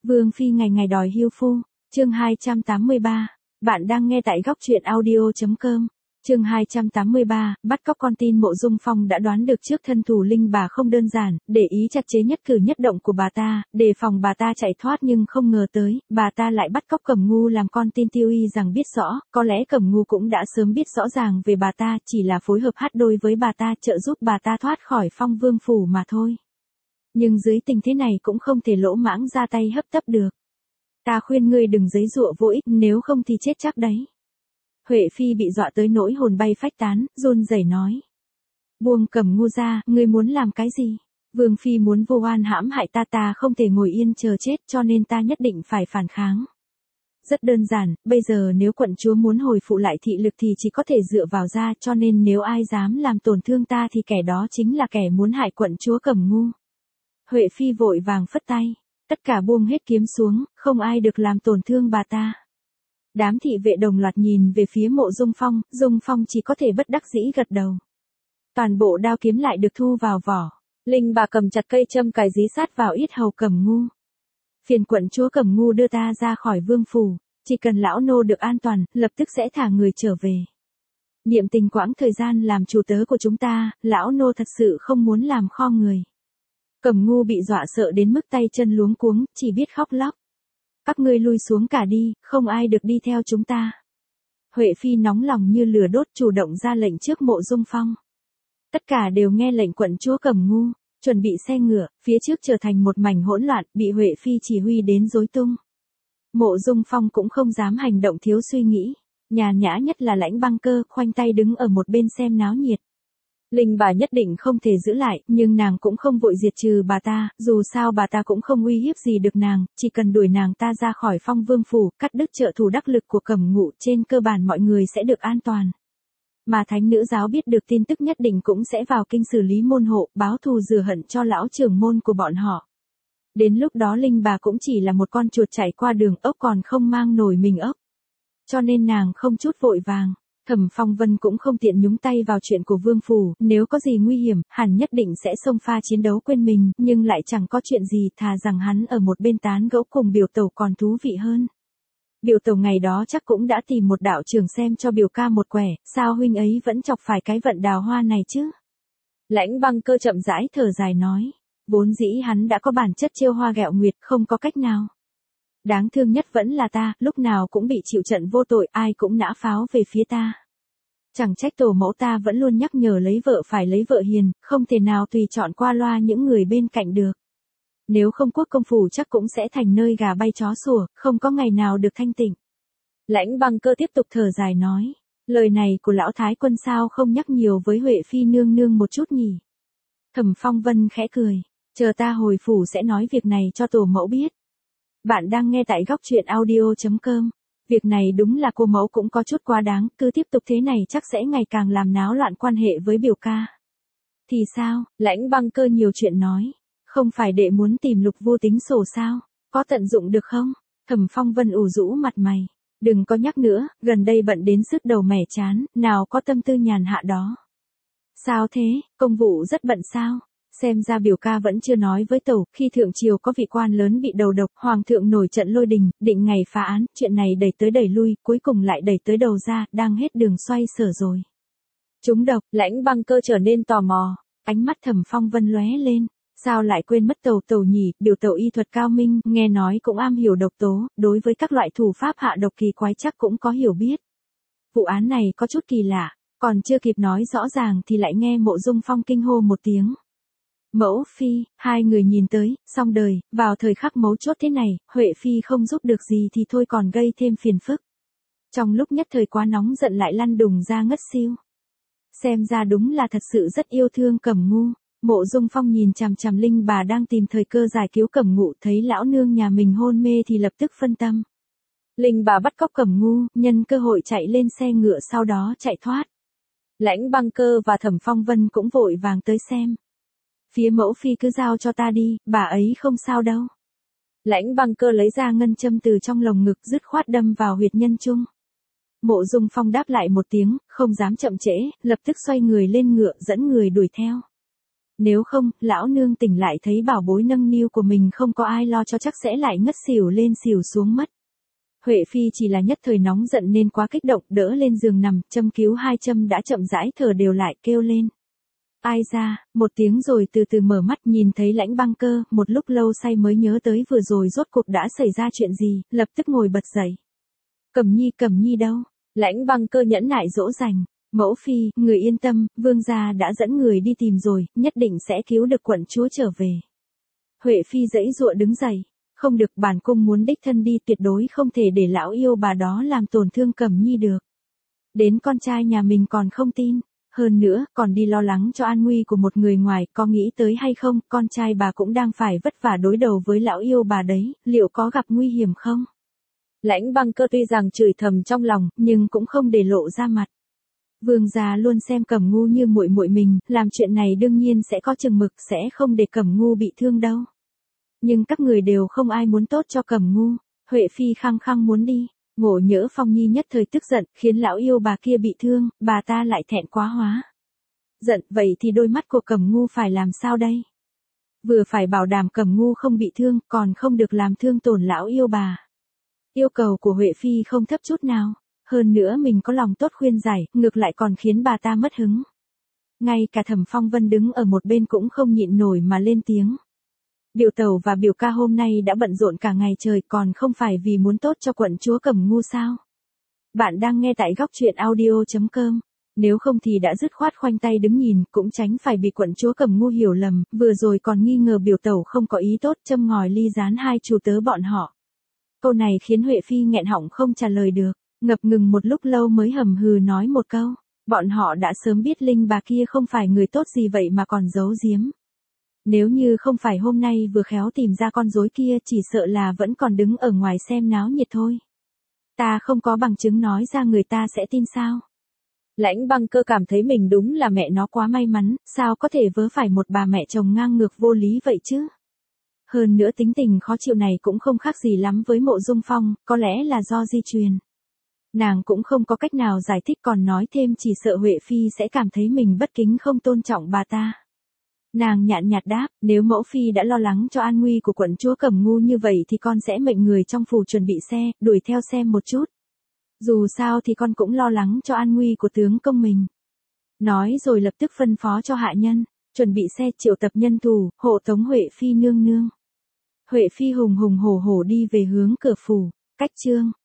Vương phi ngày ngày đòi hưu phu, chương 283. Bạn đang nghe tại góc truyện audio.com. Chương 283, bắt cóc con tin. Mộ Dung Phong đã đoán được trước thân thủ Linh bà không đơn giản, để ý chặt chẽ nhất cử nhất động của bà ta, đề phòng bà ta chạy thoát, nhưng không ngờ tới, bà ta lại bắt cóc Cẩm Ngu làm con tin. Tiêu Y rằng biết rõ, có lẽ Cẩm Ngu cũng đã sớm biết rõ ràng về bà ta, chỉ là phối hợp hát đôi với bà ta, trợ giúp bà ta thoát khỏi Phong Vương phủ mà thôi. Nhưng dưới tình thế này cũng không thể lỗ mãng ra tay hấp tấp được. Ta khuyên ngươi đừng giấy giụa vô ích, nếu không thì chết chắc đấy. Huệ Phi bị dọa tới nỗi hồn bay phách tán, run rẩy nói. Buông Cẩm Ngu ra, ngươi muốn làm cái gì? Vương Phi muốn vô oan hãm hại ta, ta không thể ngồi yên chờ chết, cho nên ta nhất định phải phản kháng. Rất đơn giản, bây giờ nếu quận chúa muốn hồi phụ lại thị lực thì chỉ có thể dựa vào ra, cho nên nếu ai dám làm tổn thương ta thì kẻ đó chính là kẻ muốn hại quận chúa Cẩm Ngu. Huệ Phi vội vàng phất tay. Tất cả buông hết kiếm xuống, không ai được làm tổn thương bà ta. Đám thị vệ đồng loạt nhìn về phía Mộ Dung Phong chỉ có thể bất đắc dĩ gật đầu. Toàn bộ đao kiếm lại được thu vào vỏ. Linh bà cầm chặt cây châm cài dí sát vào yết hầu Cẩm Ngu. Phiền quận chúa Cẩm Ngu đưa ta ra khỏi vương phủ, chỉ cần lão nô được an toàn, lập tức sẽ thả người trở về. Niệm tình quãng thời gian làm chủ tớ của chúng ta, lão nô thật sự không muốn làm kho người. Cẩm Ngu bị dọa sợ đến mức tay chân luống cuống, chỉ biết khóc lóc. Các ngươi lui xuống cả đi, không ai được đi theo chúng ta. Huệ Phi nóng lòng như lửa đốt, chủ động ra lệnh trước Mộ Dung Phong. Tất cả đều nghe lệnh quận chúa Cẩm Ngu, chuẩn bị xe ngựa, phía trước trở thành một mảnh hỗn loạn, bị Huệ Phi chỉ huy đến rối tung. Mộ Dung Phong cũng không dám hành động thiếu suy nghĩ, nhàn nhã nhất là Lãnh Băng Cơ, khoanh tay đứng ở một bên xem náo nhiệt. Linh bà nhất định không thể giữ lại, nhưng nàng cũng không vội diệt trừ bà ta, dù sao bà ta cũng không uy hiếp gì được nàng, chỉ cần đuổi nàng ta ra khỏi Phong Vương phủ, cắt đứt trợ thủ đắc lực của Cẩm Ngu, trên cơ bản mọi người sẽ được an toàn. Mà thánh nữ giáo biết được tin tức nhất định cũng sẽ vào kinh xử lý môn hộ, báo thù rửa hận cho lão trưởng môn của bọn họ. Đến lúc đó Linh bà cũng chỉ là một con chuột chạy qua đường, ốc còn không mang nổi mình ốc. Cho nên nàng không chút vội vàng. Thẩm Phong Vân cũng không tiện nhúng tay vào chuyện của vương phủ, nếu có gì nguy hiểm, hẳn nhất định sẽ xông pha chiến đấu quên mình, nhưng lại chẳng có chuyện gì, thà rằng hắn ở một bên tán gẫu cùng biểu tẩu còn thú vị hơn. Biểu tẩu ngày đó chắc cũng đã tìm một đạo trưởng xem cho biểu ca một quẻ, sao huynh ấy vẫn chọc phải cái vận đào hoa này chứ? Lãnh Băng Cơ chậm rãi thở dài nói, vốn dĩ hắn đã có bản chất trêu hoa ghẹo nguyệt, không có cách nào. Đáng thương nhất vẫn là ta, lúc nào cũng bị chịu trận vô tội, ai cũng nã pháo về phía ta. Chẳng trách tổ mẫu ta vẫn luôn nhắc nhở lấy vợ phải lấy vợ hiền, không thể nào tùy chọn qua loa những người bên cạnh được. Nếu không quốc công phủ chắc cũng sẽ thành nơi gà bay chó sủa, không có ngày nào được thanh tịnh. Lãnh Băng Cơ tiếp tục thở dài nói, lời này của lão thái quân sao không nhắc nhiều với Huệ Phi nương nương một chút nhỉ? Thẩm Phong Vân khẽ cười, chờ ta hồi phủ sẽ nói việc này cho tổ mẫu biết. Bạn đang nghe tại góc truyện audio.com. Việc này đúng là cô mẫu cũng có chút quá đáng, cứ tiếp tục thế này chắc sẽ ngày càng làm náo loạn quan hệ với biểu ca. Thì sao? Lãnh Băng Cơ nhiều chuyện nói. Không phải đệ muốn tìm Lục Vô tính sổ sao? Có tận dụng được không? Thẩm Phong Vân ủ rũ mặt mày. Đừng có nhắc nữa, gần đây bận đến sứt đầu mẻ chán, nào có tâm tư nhàn hạ đó. Sao thế, công vụ rất bận sao? Xem ra biểu ca vẫn chưa nói với tẩu, khi thượng triều có vị quan lớn bị đầu độc, hoàng thượng nổi trận lôi đình, định ngày phá án, chuyện này đẩy tới đẩy lui, cuối cùng lại đẩy tới đầu ra, đang hết đường xoay sở rồi. Trúng độc, Lãnh Băng Cơ trở nên tò mò, ánh mắt Thẩm Phong Vân lóe lên, sao lại quên mất tẩu nhỉ, biểu tẩu y thuật cao minh, nghe nói cũng am hiểu độc tố, đối với các loại thủ pháp hạ độc kỳ quái chắc cũng có hiểu biết. Vụ án này có chút kỳ lạ, còn chưa kịp nói rõ ràng thì lại nghe Mộ Dung Phong kinh hô một tiếng. Mẫu Phi, hai người nhìn tới, xong đời, vào thời khắc mấu chốt thế này, Huệ Phi không giúp được gì thì thôi còn gây thêm phiền phức. Trong lúc nhất thời quá nóng giận lại lăn đùng ra ngất xiu. Xem ra đúng là thật sự rất yêu thương Cẩm Ngu. Mộ Dung Phong nhìn chằm chằm Linh bà đang tìm thời cơ giải cứu Cẩm Ngu, thấy lão nương nhà mình hôn mê thì lập tức phân tâm. Linh bà bắt cóc Cẩm Ngu, nhân cơ hội chạy lên xe ngựa sau đó chạy thoát. Lãnh Băng Cơ và Thẩm Phong Vân cũng vội vàng tới xem. Phía mẫu phi cứ giao cho ta đi, bà ấy không sao đâu. Lãnh Băng Cơ lấy ra ngân châm từ trong lồng ngực dứt khoát đâm vào huyệt nhân trung. Mộ Dung Phong đáp lại một tiếng, không dám chậm trễ, lập tức xoay người lên ngựa dẫn người đuổi theo. Nếu không, lão nương tỉnh lại thấy bảo bối nâng niu của mình không có ai lo cho chắc sẽ lại ngất xỉu lên xỉu xuống mất. Huệ Phi chỉ là nhất thời nóng giận nên quá kích động, đỡ lên giường nằm, châm cứu 2 châm đã chậm rãi thở đều lại, kêu lên. Ai ra, một tiếng rồi từ từ mở mắt, nhìn thấy Lãnh Băng Cơ, một lúc lâu say mới nhớ tới vừa rồi rốt cuộc đã xảy ra chuyện gì, lập tức ngồi bật dậy. Cẩm Nhi đâu? Lãnh Băng Cơ nhẫn nại dỗ dành. Mẫu phi, người yên tâm, vương gia đã dẫn người đi tìm rồi, nhất định sẽ cứu được quận chúa trở về. Huệ Phi giãy giụa đứng dậy. Không được, bản cung muốn đích thân đi, tuyệt đối không thể để lão yêu bà đó làm tổn thương Cẩm Nhi được. Đến con trai nhà mình còn không tin, hơn nữa, còn đi lo lắng cho an nguy của một người ngoài, có nghĩ tới hay không, con trai bà cũng đang phải vất vả đối đầu với lão yêu bà đấy, liệu có gặp nguy hiểm không? Lãnh Băng Cơ tuy rằng chửi thầm trong lòng, nhưng cũng không để lộ ra mặt. Vương gia luôn xem Cẩm Ngu như muội muội mình, làm chuyện này đương nhiên sẽ có chừng mực, sẽ không để Cẩm Ngu bị thương đâu. Nhưng các người đều không ai muốn tốt cho Cẩm Ngu. Huệ Phi khăng khăng muốn đi. Ngộ Nhỡ Phong Nhi nhất thời tức giận, khiến lão yêu bà kia bị thương, bà ta lại thẹn quá hóa. Giận, vậy thì đôi mắt của Cẩm Ngu phải làm sao đây? Vừa phải bảo đảm Cẩm Ngu không bị thương, còn không được làm thương tổn lão yêu bà. Yêu cầu của Huệ Phi không thấp chút nào. Hơn nữa mình có lòng tốt khuyên giải, ngược lại còn khiến bà ta mất hứng. Ngay cả Thẩm Phong Vân đứng ở một bên cũng không nhịn nổi mà lên tiếng. Biểu tẩu và biểu ca hôm nay đã bận rộn cả ngày trời, còn không phải vì muốn tốt cho quận chúa Cẩm Ngu sao? Bạn đang nghe tại góc truyện audio.com. Nếu không thì đã dứt khoát khoanh tay đứng nhìn, cũng tránh phải bị quận chúa Cẩm Ngu hiểu lầm, vừa rồi còn nghi ngờ biểu tẩu không có ý tốt, châm ngòi ly gián hai chủ tớ bọn họ. Câu này khiến Huệ Phi nghẹn họng không trả lời được, ngập ngừng một lúc lâu mới hầm hừ nói một câu. Bọn họ đã sớm biết Linh bà kia không phải người tốt gì vậy mà còn giấu giếm. Nếu như không phải hôm nay vừa khéo tìm ra con rối kia, chỉ sợ là vẫn còn đứng ở ngoài xem náo nhiệt thôi. Ta không có bằng chứng nói ra người ta sẽ tin sao? Lãnh Băng Cơ cảm thấy mình đúng là mẹ nó quá may mắn, sao có thể vớ phải một bà mẹ chồng ngang ngược vô lý vậy chứ? Hơn nữa tính tình khó chịu này cũng không khác gì lắm với Mộ Dung Phong, có lẽ là do di truyền. Nàng cũng không có cách nào giải thích, còn nói thêm chỉ sợ Huệ Phi sẽ cảm thấy mình bất kính không tôn trọng bà ta. Nàng nhàn nhạt đáp, nếu mẫu phi đã lo lắng cho an nguy của quận chúa Cẩm Ngu như vậy thì con sẽ mệnh người trong phủ chuẩn bị xe, đuổi theo xem một chút. Dù sao thì con cũng lo lắng cho an nguy của tướng công mình. Nói rồi lập tức phân phó cho hạ nhân, chuẩn bị xe, triệu tập nhân thủ, hộ tống Huệ Phi nương nương. Huệ Phi hùng hùng hổ hổ đi về hướng cửa phủ, cách chương.